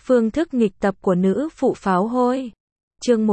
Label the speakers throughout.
Speaker 1: Phương thức nghịch tập của nữ phụ pháo hôi. Chương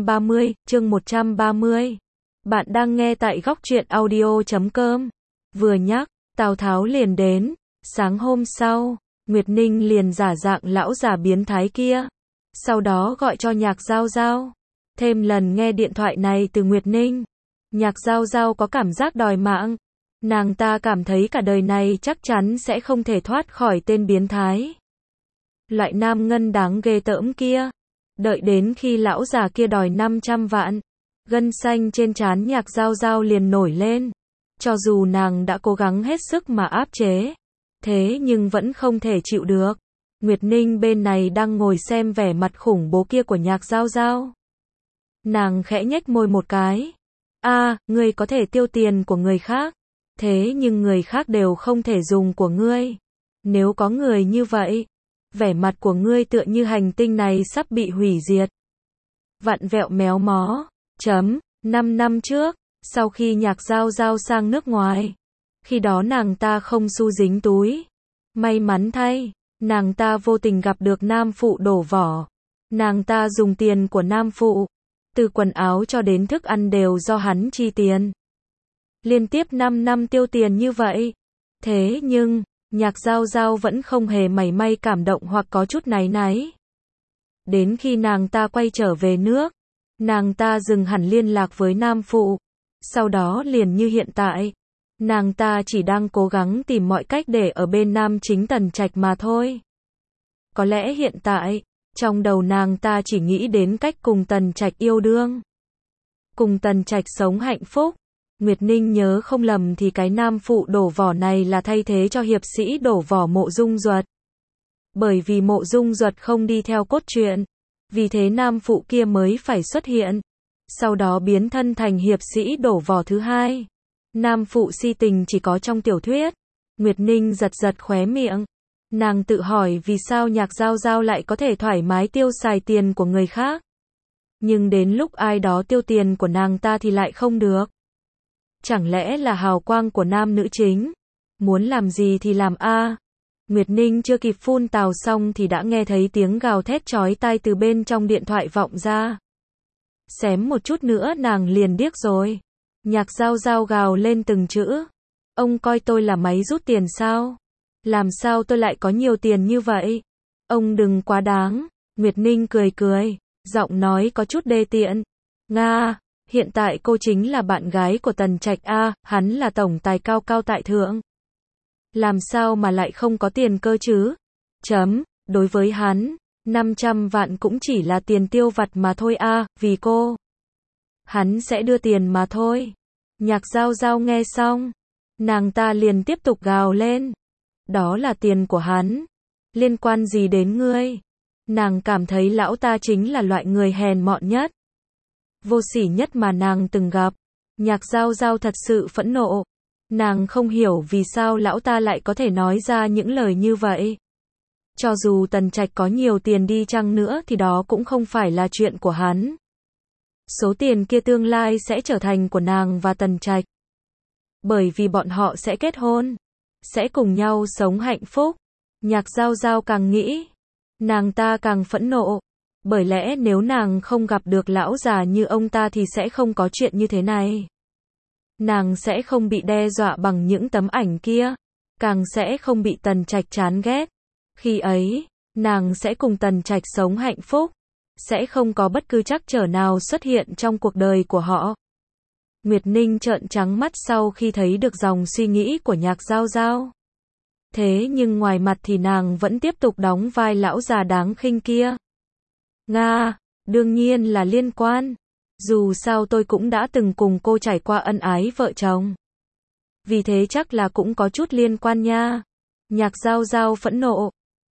Speaker 1: 130. Bạn đang nghe tại góc truyện audio.com. Vừa nhắc, Tào Tháo liền đến. Sáng hôm sau, Nguyệt Ninh liền giả dạng lão già biến thái kia. Sau đó gọi cho Nhạc Giao Giao. Thêm lần nghe điện thoại này từ Nguyệt Ninh, Nhạc Giao Giao có cảm giác đòi mạng. Nàng ta cảm thấy cả đời này chắc chắn sẽ không thể thoát khỏi tên biến thái. Loại nam ngân đáng ghê tởm kia. Đợi đến khi lão già kia đòi 500 vạn, gân xanh trên trán Nhạc Giao Giao liền nổi lên. Cho dù nàng đã cố gắng hết sức mà áp chế, thế nhưng vẫn không thể chịu được. Nguyệt Ninh bên này đang ngồi xem vẻ mặt khủng bố kia của Nhạc Giao Giao. Nàng khẽ nhếch môi một cái. Ngươi có thể tiêu tiền của người khác, thế nhưng người khác đều không thể dùng của ngươi. Nếu có người như vậy, vẻ mặt của ngươi tựa như hành tinh này sắp bị hủy diệt. Vặn vẹo méo mó. 5 năm trước, sau khi Nhạc Giao Giao sang nước ngoài, khi đó nàng ta không xu dính túi. May mắn thay, nàng ta vô tình gặp được nam phụ đổ vỏ. Nàng ta dùng tiền của nam phụ, từ quần áo cho đến thức ăn đều do hắn chi tiền. Liên tiếp 5 năm tiêu tiền như vậy. Thế nhưng, Nhạc Giao Giao vẫn không hề mảy may cảm động hoặc có chút náy náy. Đến khi nàng ta quay trở về nước, nàng ta dừng hẳn liên lạc với nam phụ. Sau đó liền như hiện tại, nàng ta chỉ đang cố gắng tìm mọi cách để ở bên nam chính Tần Trạch mà thôi. Có lẽ hiện tại, trong đầu nàng ta chỉ nghĩ đến cách cùng Tần Trạch yêu đương, cùng Tần Trạch sống hạnh phúc. Nguyệt Ninh nhớ không lầm thì cái nam phụ đổ vỏ này là thay thế cho hiệp sĩ đổ vỏ Mộ Dung Duật. Bởi vì Mộ Dung Duật không đi theo cốt truyện, vì thế nam phụ kia mới phải xuất hiện. Sau đó biến thân thành hiệp sĩ đổ vỏ thứ hai. Nam phụ si tình chỉ có trong tiểu thuyết. Nguyệt Ninh giật giật khóe miệng. Nàng tự hỏi vì sao Nhạc Giao Giao lại có thể thoải mái tiêu xài tiền của người khác. Nhưng đến lúc ai đó tiêu tiền của nàng ta thì lại không được. Chẳng lẽ là hào quang của nam nữ chính? Muốn làm gì thì làm a. Nguyệt Ninh chưa kịp phun tào xong thì đã nghe thấy tiếng gào thét chói tai từ bên trong điện thoại vọng ra. Xém một chút nữa nàng liền điếc rồi. Nhạc Giao Giao gào lên từng chữ. Ông coi tôi là máy rút tiền sao? Làm sao tôi lại có nhiều tiền như vậy? Ông đừng quá đáng. Nguyệt Ninh cười cười, giọng nói có chút đê tiện. Nga, hiện tại cô chính là bạn gái của Tần Trạch hắn là tổng tài cao cao tại thượng. Làm sao mà lại không có tiền cơ chứ? Đối với hắn, 500 vạn cũng chỉ là tiền tiêu vặt mà thôi vì cô. Hắn sẽ đưa tiền mà thôi. Nhạc Giao Giao nghe xong, nàng ta liền tiếp tục gào lên. Đó là tiền của hắn. Liên quan gì đến ngươi? Nàng cảm thấy lão ta chính là loại người hèn mọn nhất, vô sỉ nhất mà nàng từng gặp. Nhạc Giao Giao thật sự phẫn nộ. Nàng không hiểu vì sao lão ta lại có thể nói ra những lời như vậy. Cho dù Tần Trạch có nhiều tiền đi chăng nữa thì đó cũng không phải là chuyện của hắn. Số tiền kia tương lai sẽ trở thành của nàng và Tần Trạch. Bởi vì bọn họ sẽ kết hôn, sẽ cùng nhau sống hạnh phúc. Nhạc Giao Giao càng nghĩ, nàng ta càng phẫn nộ. Bởi lẽ nếu nàng không gặp được lão già như ông ta thì sẽ không có chuyện như thế này. Nàng sẽ không bị đe dọa bằng những tấm ảnh kia, càng sẽ không bị Tần Trạch chán ghét. Khi ấy, nàng sẽ cùng Tần Trạch sống hạnh phúc, sẽ không có bất cứ trắc trở nào xuất hiện trong cuộc đời của họ. Nguyệt Ninh trợn trắng mắt sau khi thấy được dòng suy nghĩ của Nhạc Giao Giao. Thế nhưng ngoài mặt thì nàng vẫn tiếp tục đóng vai lão già đáng khinh kia. Nga, đương nhiên là liên quan. Dù sao tôi cũng đã từng cùng cô trải qua ân ái vợ chồng. Vì thế chắc là cũng có chút liên quan nha. Nhạc Giao Giao phẫn nộ.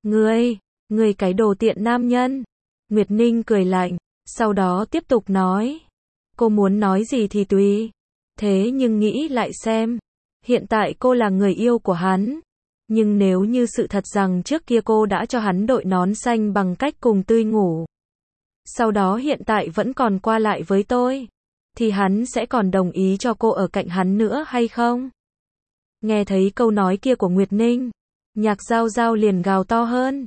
Speaker 1: Ngươi cái đồ tiện nam nhân. Nguyệt Ninh cười lạnh, sau đó tiếp tục nói. Cô muốn nói gì thì tùy. Thế nhưng nghĩ lại xem. Hiện tại cô là người yêu của hắn. Nhưng nếu như sự thật rằng trước kia cô đã cho hắn đội nón xanh bằng cách cùng tươi ngủ, sau đó hiện tại vẫn còn qua lại với tôi, thì hắn sẽ còn đồng ý cho cô ở cạnh hắn nữa hay không? Nghe thấy câu nói kia của Nguyệt Ninh, Nhạc Giao Giao liền gào to hơn.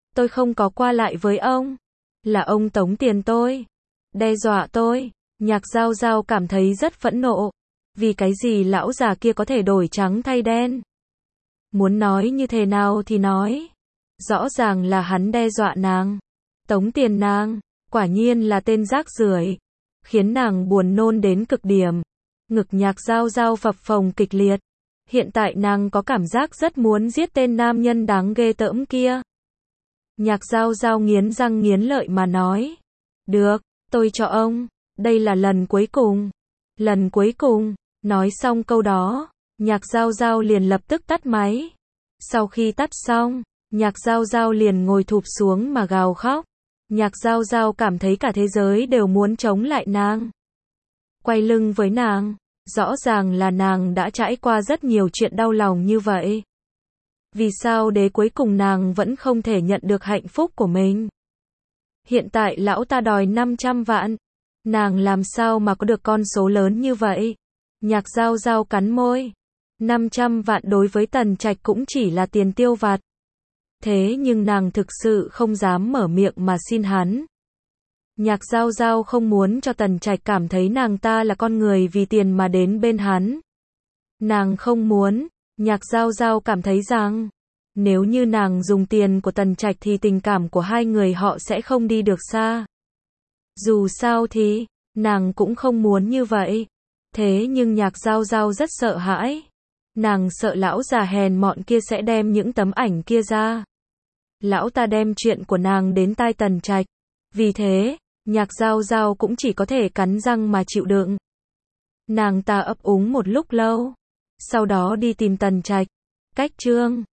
Speaker 1: Tôi không có qua lại với ông. Là ông tống tiền tôi. Đe dọa tôi. Nhạc Giao Giao cảm thấy rất phẫn nộ. Vì cái gì lão già kia có thể đổi trắng thay đen? Muốn nói như thế nào thì nói. Rõ ràng là hắn đe dọa nàng. Tống tiền nàng. Quả nhiên là tên rác rưởi. Khiến nàng buồn nôn đến cực điểm. Ngực Nhạc Giao Giao phập phồng kịch liệt. Hiện tại nàng có cảm giác rất muốn giết tên nam nhân đáng ghê tởm kia. Nhạc Giao Giao nghiến răng nghiến lợi mà nói. Được, tôi cho ông. Đây là lần cuối cùng. Lần cuối cùng. Nói xong câu đó, Nhạc Giao Giao liền lập tức tắt máy. Sau khi tắt xong, Nhạc Giao Giao liền ngồi thụp xuống mà gào khóc. Nhạc Giao Giao cảm thấy cả thế giới đều muốn chống lại nàng. Quay lưng với nàng. Rõ ràng là nàng đã trải qua rất nhiều chuyện đau lòng như vậy. Vì sao đến cuối cùng nàng vẫn không thể nhận được hạnh phúc của mình? Hiện tại lão ta đòi 500 vạn. Nàng làm sao mà có được con số lớn như vậy? Nhạc Giao Giao cắn môi. 500 vạn đối với Tần Trạch cũng chỉ là tiền tiêu vặt. Thế nhưng nàng thực sự không dám mở miệng mà xin hắn. Nhạc Giao Giao không muốn cho Tần Trạch cảm thấy nàng ta là con người vì tiền mà đến bên hắn. Nàng không muốn. Nhạc Giao Giao cảm thấy rằng, nếu như nàng dùng tiền của Tần Trạch thì tình cảm của hai người họ sẽ không đi được xa. Dù sao thì, nàng cũng không muốn như vậy. Thế nhưng Nhạc Giao Giao rất sợ hãi. Nàng sợ lão già hèn mọn kia sẽ đem những tấm ảnh kia ra. Lão ta đem chuyện của nàng đến tai Tần Trạch. Vì thế, Nhạc Giao Giao cũng chỉ có thể cắn răng mà chịu đựng. Nàng ta ấp úng một lúc lâu. Sau đó đi tìm Tần Trạch. Cách chương